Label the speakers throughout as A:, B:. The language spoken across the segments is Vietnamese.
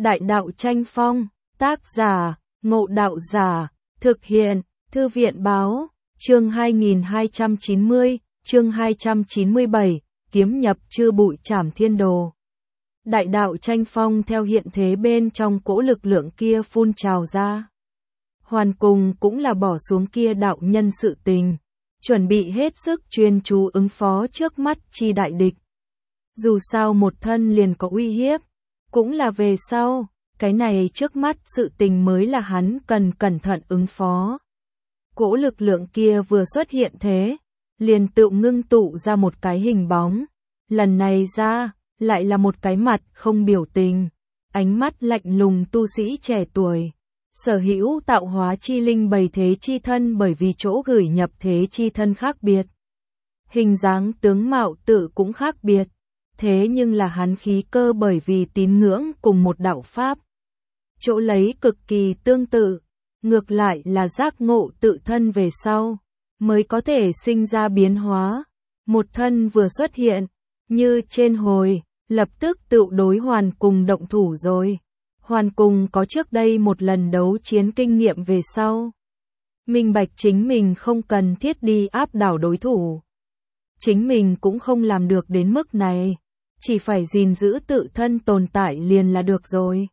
A: Đại đạo tranh phong, tác giả, Ngộ Đạo Giả, thực hiện, Thư viện báo, chương 2290, chương 297, kiếm nhập chư bụi trảm thiên đồ. Đại đạo tranh phong theo hiện thế bên trong cỗ lực lượng kia phun trào ra. Hoàn cùng cũng là bỏ xuống kia đạo nhân sự tình, chuẩn bị hết sức chuyên chú ứng phó trước mắt chi đại địch. Dù sao một thân liền có uy hiếp, cũng là về sau, cái này trước mắt sự tình mới là hắn cần cẩn thận ứng phó. Cỗ lực lượng kia vừa xuất hiện thế, liền tự ngưng tụ ra một cái hình bóng, lần này ra, lại là một cái mặt không biểu tình, ánh mắt lạnh lùng tu sĩ trẻ tuổi. Sở hữu tạo hóa chi linh bày thế chi thân bởi vì chỗ gửi nhập thế chi thân khác biệt. Hình dáng tướng mạo tự cũng khác biệt, thế nhưng là hắn khí cơ bởi vì tín ngưỡng cùng một đạo pháp. Chỗ lấy cực kỳ tương tự, ngược lại là giác ngộ tự thân về sau, mới có thể sinh ra biến hóa. Một thân vừa xuất hiện, như trên hồi, lập tức tự đối Hoàn cùng động thủ rồi. Hoàn cùng có trước đây một lần đấu chiến kinh nghiệm về sau. Minh bạch chính mình không cần thiết đi áp đảo đối thủ. Chính mình cũng không làm được đến mức này, chỉ phải gìn giữ tự thân tồn tại liền là được rồi.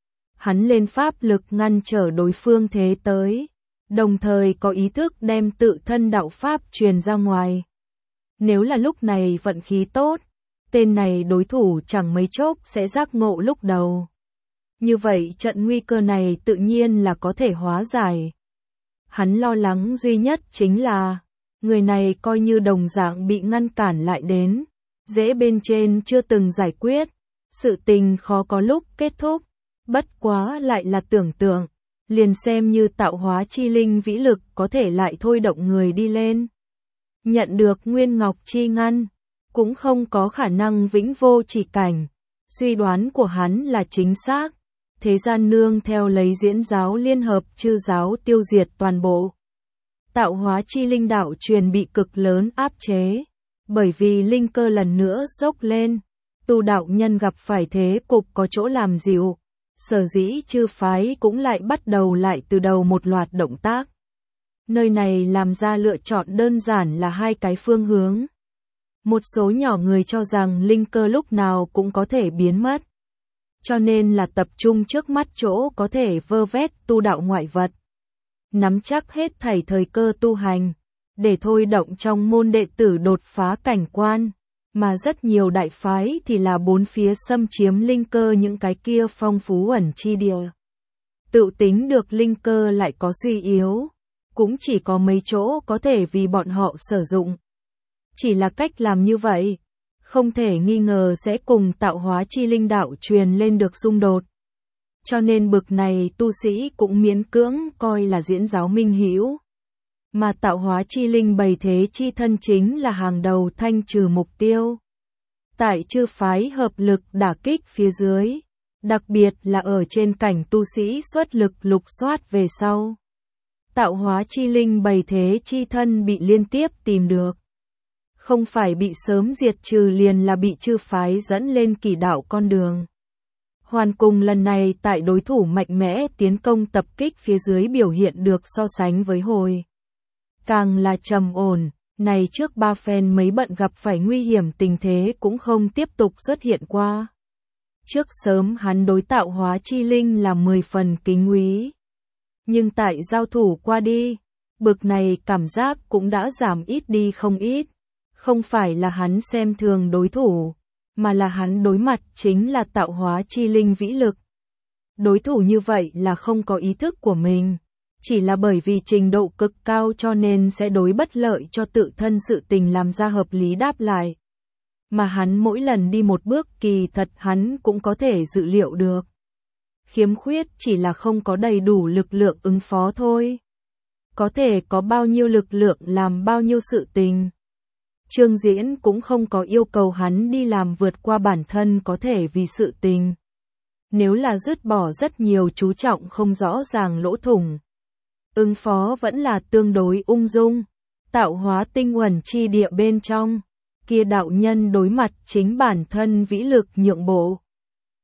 A: Hắn lên pháp lực ngăn trở đối phương thế tới, đồng thời có ý thức đem tự thân đạo pháp truyền ra ngoài. Nếu là lúc này vận khí tốt, tên này đối thủ chẳng mấy chốc sẽ giác ngộ lúc đầu. Như vậy trận nguy cơ này tự nhiên là có thể hóa giải. Hắn lo lắng duy nhất chính là, người này coi như đồng dạng bị ngăn cản lại đến, dễ bên trên chưa từng giải quyết, sự tình khó có lúc kết thúc, bất quá lại là tưởng tượng, liền xem như tạo hóa chi linh vĩ lực có thể lại thôi động người đi lên. Nhận được Nguyên Ngọc chi ngăn, cũng không có khả năng vĩnh vô chỉ cảnh, suy đoán của hắn là chính xác. Thế gian nương theo lấy diễn giáo liên hợp chư giáo tiêu diệt toàn bộ. Tạo hóa chi linh đạo truyền bị cực lớn áp chế, bởi vì linh cơ lần nữa dốc lên, tu đạo nhân gặp phải thế cục có chỗ làm dịu, sở dĩ chư phái cũng lại bắt đầu lại từ đầu một loạt động tác. Nơi này làm ra lựa chọn đơn giản là hai cái phương hướng. Một số nhỏ người cho rằng linh cơ lúc nào cũng có thể biến mất. Cho nên là tập trung trước mắt chỗ có thể vơ vét tu đạo ngoại vật. Nắm chắc hết thảy thời cơ tu hành, để thôi động trong môn đệ tử đột phá cảnh quan, mà rất nhiều đại phái thì là bốn phía xâm chiếm linh cơ những cái kia phong phú ẩn chi địa. Tự tính được linh cơ lại có suy yếu, cũng chỉ có mấy chỗ có thể vì bọn họ sử dụng. Chỉ là cách làm như vậy, không thể nghi ngờ sẽ cùng tạo hóa chi linh đạo truyền lên được xung đột. Cho nên bực này tu sĩ cũng miễn cưỡng coi là diễn giáo minh hữu. Mà tạo hóa chi linh bày thế chi thân chính là hàng đầu thanh trừ mục tiêu. Tại chư phái hợp lực đả kích phía dưới, đặc biệt là ở trên cảnh tu sĩ xuất lực lục soát về sau. Tạo hóa chi linh bày thế chi thân bị liên tiếp tìm được. Không phải bị sớm diệt trừ liền là bị chư phái dẫn lên kỳ đạo con đường. Hoàn cùng lần này tại đối thủ mạnh mẽ tiến công tập kích phía dưới biểu hiện được so sánh với hồi. Càng là trầm ổn, này trước ba phen mấy bận gặp phải nguy hiểm tình thế cũng không tiếp tục xuất hiện qua. Trước sớm hắn đối tạo hóa chi linh là 10 phần kính quý. Nhưng tại giao thủ qua đi, bực này cảm giác cũng đã giảm ít đi không ít. Không phải là hắn xem thường đối thủ, mà là hắn đối mặt chính là tạo hóa chi linh vĩ lực. Đối thủ như vậy là không có ý thức của mình, chỉ là bởi vì trình độ cực cao cho nên sẽ đối bất lợi cho tự thân sự tình làm ra hợp lý đáp lại. Mà hắn mỗi lần đi một bước kỳ thật hắn cũng có thể dự liệu được. Khiếm khuyết chỉ là không có đầy đủ lực lượng ứng phó thôi. Có thể có bao nhiêu lực lượng làm bao nhiêu sự tình. Trương Diễn cũng không có yêu cầu hắn đi làm vượt qua bản thân có thể vì sự tình. Nếu là dứt bỏ rất nhiều chú trọng không rõ ràng lỗ thủng. Ứng phó vẫn là tương đối ung dung. Tạo hóa tinh uẩn chi địa bên trong. Kia đạo nhân đối mặt chính bản thân vĩ lực nhượng bộ.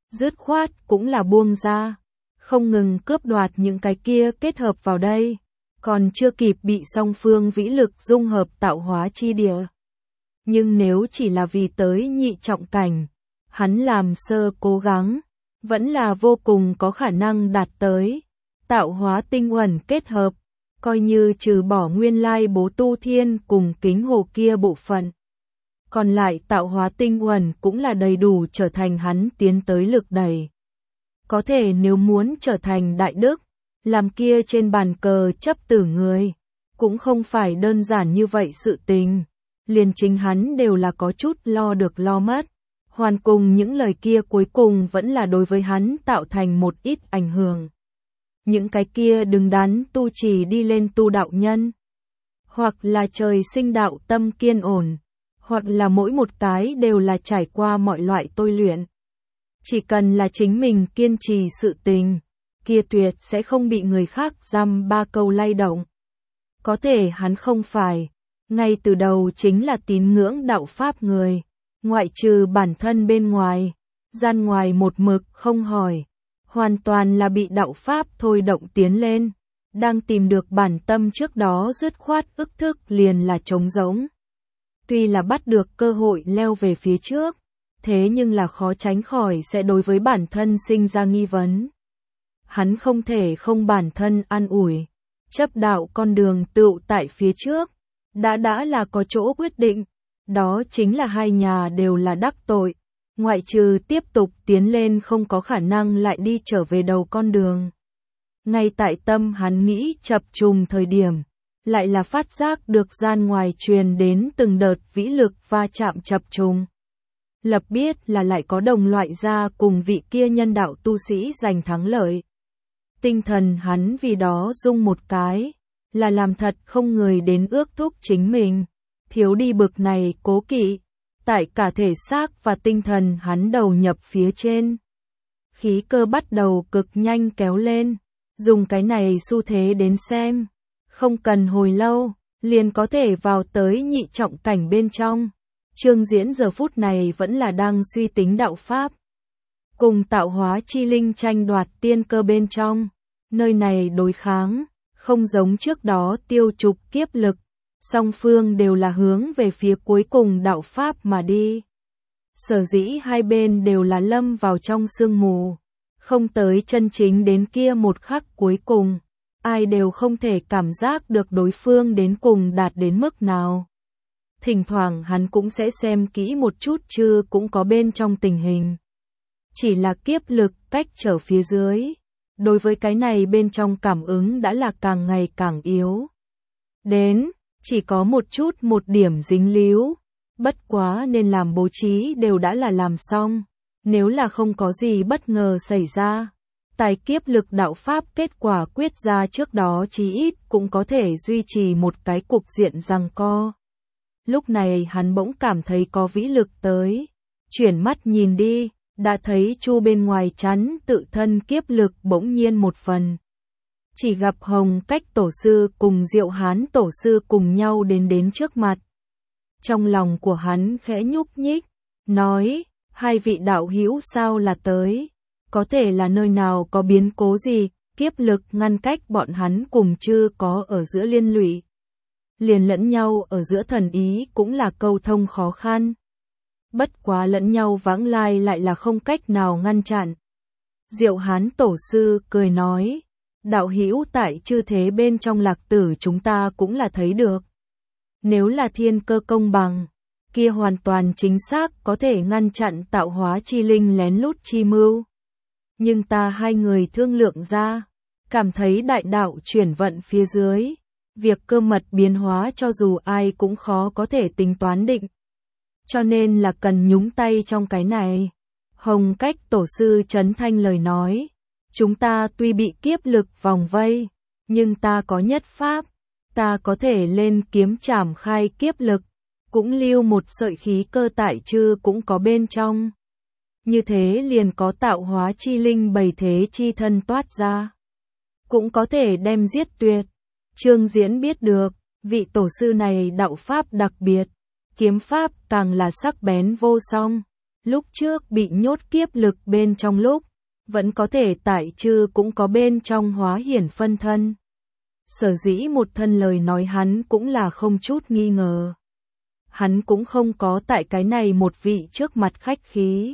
A: dứt khoát cũng là buông ra, không ngừng cướp đoạt những cái kia kết hợp vào đây, còn chưa kịp bị song phương vĩ lực dung hợp tạo hóa chi địa. Nhưng nếu chỉ là vì tới nhị trọng cảnh, hắn làm sơ cố gắng, vẫn là vô cùng có khả năng đạt tới. Tạo hóa tinh uẩn kết hợp, coi như trừ bỏ nguyên lai bố tu thiên cùng kính hồ kia bộ phận. Còn lại tạo hóa tinh uẩn cũng là đầy đủ trở thành hắn tiến tới lực đẩy. Có thể nếu muốn trở thành đại đức, làm kia trên bàn cờ chấp tử người, cũng không phải đơn giản như vậy sự tình. Liền chính hắn đều là có chút lo được lo mất. Hoàn cùng những lời kia cuối cùng vẫn là đối với hắn tạo thành một ít ảnh hưởng. Những cái kia đứng đắn tu trì đi lên tu đạo nhân, hoặc là trời sinh đạo tâm kiên ổn, hoặc là mỗi một cái đều là trải qua mọi loại tôi luyện. Chỉ cần là chính mình kiên trì sự tình, kia tuyệt sẽ không bị người khác dăm ba câu lay động. Có thể hắn không phải, ngay từ đầu chính là tín ngưỡng đạo pháp người, ngoại trừ bản thân bên ngoài, gian ngoài một mực không hỏi, hoàn toàn là bị đạo pháp thôi động tiến lên, đang tìm được bản tâm trước đó dứt khoát ức thức liền là trống rỗng. Tuy là bắt được cơ hội leo về phía trước, thế nhưng là khó tránh khỏi sẽ đối với bản thân sinh ra nghi vấn. Hắn không thể không bản thân an ủi, chấp đạo con đường tựu tại phía trước, đã là có chỗ quyết định, đó chính là hai nhà đều là đắc tội, ngoại trừ tiếp tục tiến lên không có khả năng lại đi trở về đầu con đường. Ngay tại tâm hắn nghĩ chập trùng thời điểm, lại là phát giác được gian ngoài truyền đến từng đợt vĩ lực va chạm chập trùng. Lập biết là lại có đồng loại ra cùng vị kia nhân đạo tu sĩ giành thắng lợi. Tinh thần hắn vì đó rung một cái, là làm thật không người đến ước thúc chính mình, thiếu đi bực này cố kỵ, tại cả thể xác và tinh thần hắn đầu nhập phía trên. Khí cơ bắt đầu cực nhanh kéo lên, dùng cái này xu thế đến xem, không cần hồi lâu, liền có thể vào tới nhị trọng cảnh bên trong. Trương Diễn giờ phút này vẫn là đang suy tính đạo pháp, cùng tạo hóa chi linh tranh đoạt tiên cơ bên trong, nơi này đối kháng, không giống trước đó tiêu trục kiếp lực, song phương đều là hướng về phía cuối cùng đạo pháp mà đi. Sở dĩ hai bên đều là lâm vào trong sương mù, không tới chân chính đến kia một khắc cuối cùng, ai đều không thể cảm giác được đối phương đến cùng đạt đến mức nào. Thỉnh thoảng hắn cũng sẽ xem kỹ một chút chứ cũng có bên trong tình hình. Chỉ là kiếp lực cách trở phía dưới, đối với cái này bên trong cảm ứng đã là càng ngày càng yếu. Đến, chỉ có một điểm dính líu, bất quá nên làm bố trí đều đã là làm xong, nếu là không có gì bất ngờ xảy ra. Tài kiếp lực đạo pháp kết quả quyết ra trước đó chí ít cũng có thể duy trì một cái cục diện giằng co. Lúc này hắn bỗng cảm thấy có vĩ lực tới, chuyển mắt nhìn đi, đã thấy Chu bên ngoài chắn tự thân kiếp lực bỗng nhiên một phần. Chỉ gặp Hồng Cách tổ sư cùng Diệu Hán tổ sư cùng nhau đến trước mặt. Trong lòng của hắn khẽ nhúc nhích, nói, hai vị đạo hữu sao là tới, có thể là nơi nào có biến cố gì, kiếp lực ngăn cách bọn hắn cùng chưa có ở giữa liên lụy. Liền lẫn nhau ở giữa thần ý cũng là câu thông khó khăn. Bất quá lẫn nhau vãng lai lại là không cách nào ngăn chặn. Diệu Hán tổ sư cười nói, đạo hữu tại chư thế bên trong lạc tử chúng ta cũng là thấy được. Nếu là thiên cơ công bằng, kia hoàn toàn chính xác có thể ngăn chặn tạo hóa chi linh lén lút chi mưu. Nhưng ta hai người thương lượng ra, cảm thấy đại đạo chuyển vận phía dưới, việc cơ mật biến hóa cho dù ai cũng khó có thể tính toán định. Cho nên là cần nhúng tay trong cái này. Hồng Cách tổ sư trấn thanh lời nói, chúng ta tuy bị kiếp lực vòng vây, nhưng ta có nhất pháp, ta có thể lên kiếm trảm khai kiếp lực, cũng lưu một sợi khí cơ tại chư cũng có bên trong. Như thế liền có tạo hóa chi linh bày thế chi thân toát ra, cũng có thể đem giết tuyệt. Trương Diễn biết được, vị tổ sư này đạo pháp đặc biệt, kiếm pháp càng là sắc bén vô song, lúc trước bị nhốt kiếp lực bên trong lúc, vẫn có thể tại chư cũng có bên trong hóa hiển phân thân. Sở dĩ một thân lời nói hắn cũng là không chút nghi ngờ. Hắn cũng không có tại cái này một vị trước mặt khách khí.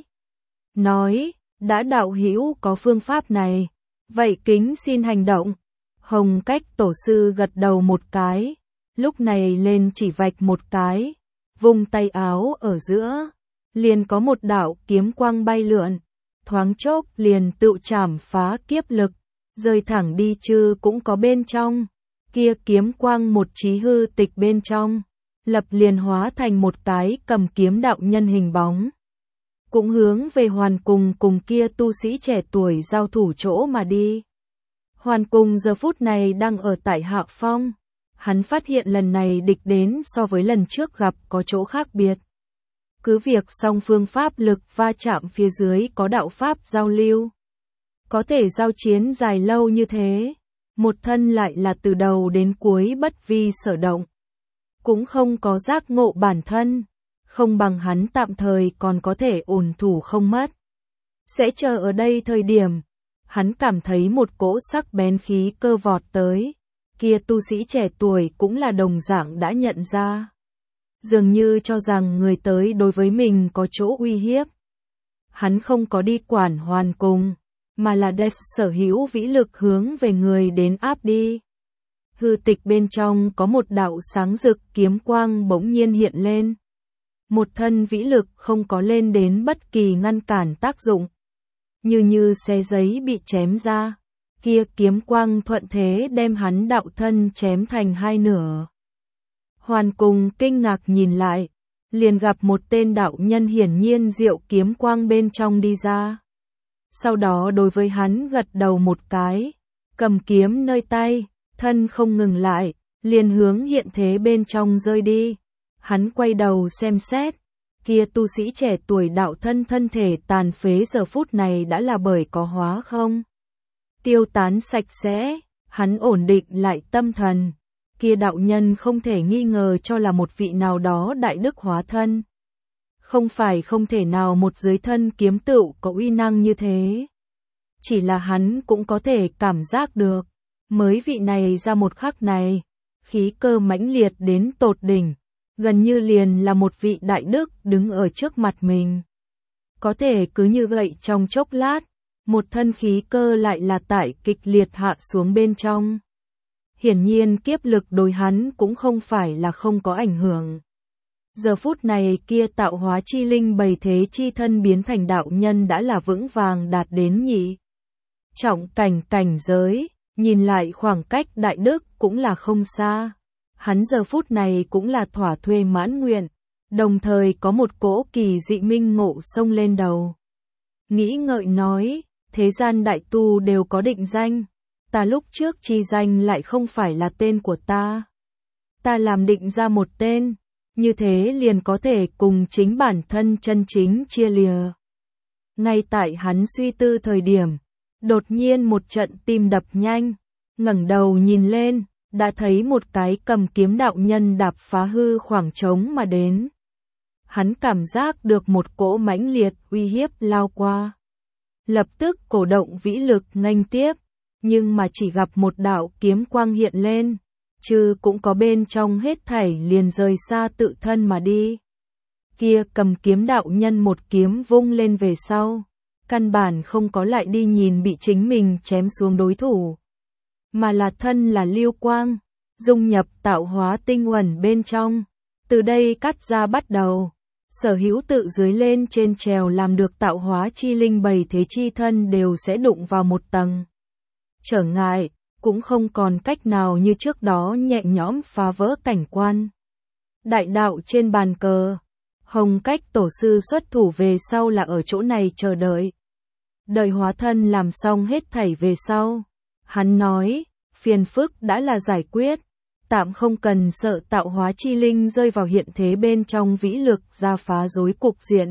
A: Nói, đã đạo hữu có phương pháp này, vậy kính xin hành động. Hồng Cách tổ sư gật đầu một cái, lúc này lên chỉ vạch một cái, vung tay áo ở giữa, liền có một đạo kiếm quang bay lượn, thoáng chốc liền tự chảm phá kiếp lực, rơi thẳng đi chư cũng có bên trong, kia kiếm quang một chí hư tịch bên trong, lập liền hóa thành một cái cầm kiếm đạo nhân hình bóng. Cũng hướng về Hoàn cùng kia tu sĩ trẻ tuổi giao thủ chỗ mà đi. Hoàn cùng giờ phút này đang ở tại hạ phong, hắn phát hiện lần này địch đến so với lần trước gặp có chỗ khác biệt. Cứ việc song phương pháp lực va chạm phía dưới có đạo pháp giao lưu. Có thể giao chiến dài lâu như thế, một thân lại là từ đầu đến cuối bất vi sở động. Cũng không có giác ngộ bản thân, không bằng hắn tạm thời còn có thể ổn thủ không mất. Sẽ chờ ở đây thời điểm, hắn cảm thấy một cỗ sắc bén khí cơ vọt tới, kia tu sĩ trẻ tuổi cũng là đồng dạng đã nhận ra. Dường như cho rằng người tới đối với mình có chỗ uy hiếp. Hắn không có đi quản Hoàn cùng, mà là đem sở hữu vĩ lực hướng về người đến áp đi. Hư tịch bên trong có một đạo sáng rực kiếm quang bỗng nhiên hiện lên. Một thân vĩ lực không có lên đến bất kỳ ngăn cản tác dụng. Như xe giấy bị chém ra, kia kiếm quang thuận thế đem hắn đạo thân chém thành hai nửa. Hoàn cùng kinh ngạc nhìn lại, liền gặp một tên đạo nhân hiển nhiên diệu kiếm quang bên trong đi ra. Sau đó đối với hắn gật đầu một cái, cầm kiếm nơi tay, thân không ngừng lại, liền hướng hiện thế bên trong rơi đi. Hắn quay đầu xem xét, kia tu sĩ trẻ tuổi đạo thân thể tàn phế giờ phút này đã là bởi có hóa không tiêu tán sạch sẽ, hắn ổn định lại tâm thần. Kia đạo nhân không thể nghi ngờ cho là một vị nào đó đại đức hóa thân. Không phải không thể nào một dưới thân kiếm tựu có uy năng như thế. Chỉ là hắn cũng có thể cảm giác được, mới vị này ra một khắc này, khí cơ mãnh liệt đến tột đỉnh, gần như liền là một vị đại đức đứng ở trước mặt mình. Có thể cứ như vậy trong chốc lát, một thân khí cơ lại là tại kịch liệt hạ xuống bên trong. Hiển nhiên kiếp lực đối hắn cũng không phải là không có ảnh hưởng. Giờ phút này kia tạo hóa chi linh bày thế chi thân biến thành đạo nhân đã là vững vàng đạt đến nhị trọng cảnh giới, nhìn lại khoảng cách đại đức cũng là không xa. Hắn giờ phút này cũng là thỏa thuê mãn nguyện, đồng thời có một cỗ kỳ dị minh ngộ xông lên đầu. Nghĩ ngợi nói, thế gian đại tu đều có định danh. Ta lúc trước chi danh lại không phải là tên của ta. Ta làm định ra một tên, như thế liền có thể cùng chính bản thân chân chính chia lìa. Ngay tại hắn suy tư thời điểm, đột nhiên một trận tim đập nhanh, ngẩng đầu nhìn lên, đã thấy một cái cầm kiếm đạo nhân đạp phá hư khoảng trống mà đến. Hắn cảm giác được một cỗ mãnh liệt uy hiếp lao qua. Lập tức cổ động vĩ lực nghênh tiếp. Nhưng mà chỉ gặp một đạo kiếm quang hiện lên, chứ cũng có bên trong hết thảy liền rời xa tự thân mà đi. Kia cầm kiếm đạo nhân một kiếm vung lên về sau, căn bản không có lại đi nhìn bị chính mình chém xuống đối thủ, mà là thân là lưu quang, dung nhập tạo hóa tinh uẩn bên trong, từ đây cắt ra bắt đầu. Sở hữu tự dưới lên trên trèo làm được tạo hóa chi linh bày thế chi thân đều sẽ đụng vào một tầng trở ngại, cũng không còn cách nào như trước đó nhẹ nhõm phá vỡ cảnh quan. Đại đạo trên bàn cờ, Hồng Cách tổ sư xuất thủ về sau là ở chỗ này chờ đợi. Đợi hóa thân làm xong hết thảy về sau, hắn nói, phiền phức đã là giải quyết, tạm không cần sợ tạo hóa chi linh rơi vào hiện thế bên trong vĩ lực ra phá rối cục diện.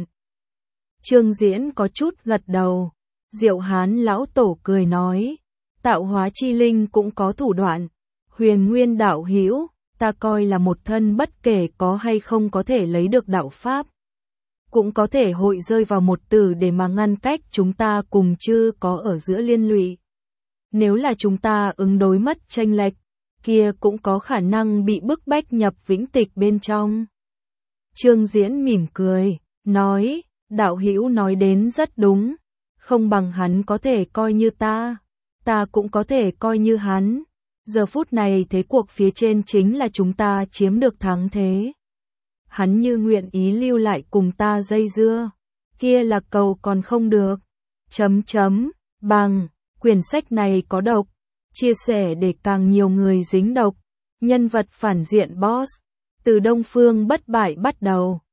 A: Trương Diễn có chút gật đầu, Diệu Hán lão tổ cười nói, tạo hóa chi linh cũng có thủ đoạn, Huyền Nguyên đạo hữu, ta coi là một thân bất kể có hay không có thể lấy được đạo pháp. cũng có thể hội rơi vào một từ để mà ngăn cách chúng ta cùng chứ có ở giữa liên lụy. Nếu là chúng ta ứng đối mất chênh lệch, kia cũng có khả năng bị bức bách nhập vĩnh tịch bên trong. Trương Diễn mỉm cười, nói, đạo hữu nói đến rất đúng, không bằng hắn có thể coi như ta cũng có thể coi như hắn. Giờ phút này thế cuộc phía trên chính là chúng ta chiếm được thắng thế. Hắn như nguyện ý lưu lại cùng ta dây dưa, kia là cầu còn không được. Bằng, quyển sách này có độc, chia sẻ để càng nhiều người dính độc. Nhân vật phản diện boss, từ Đông Phương bất bại bắt đầu.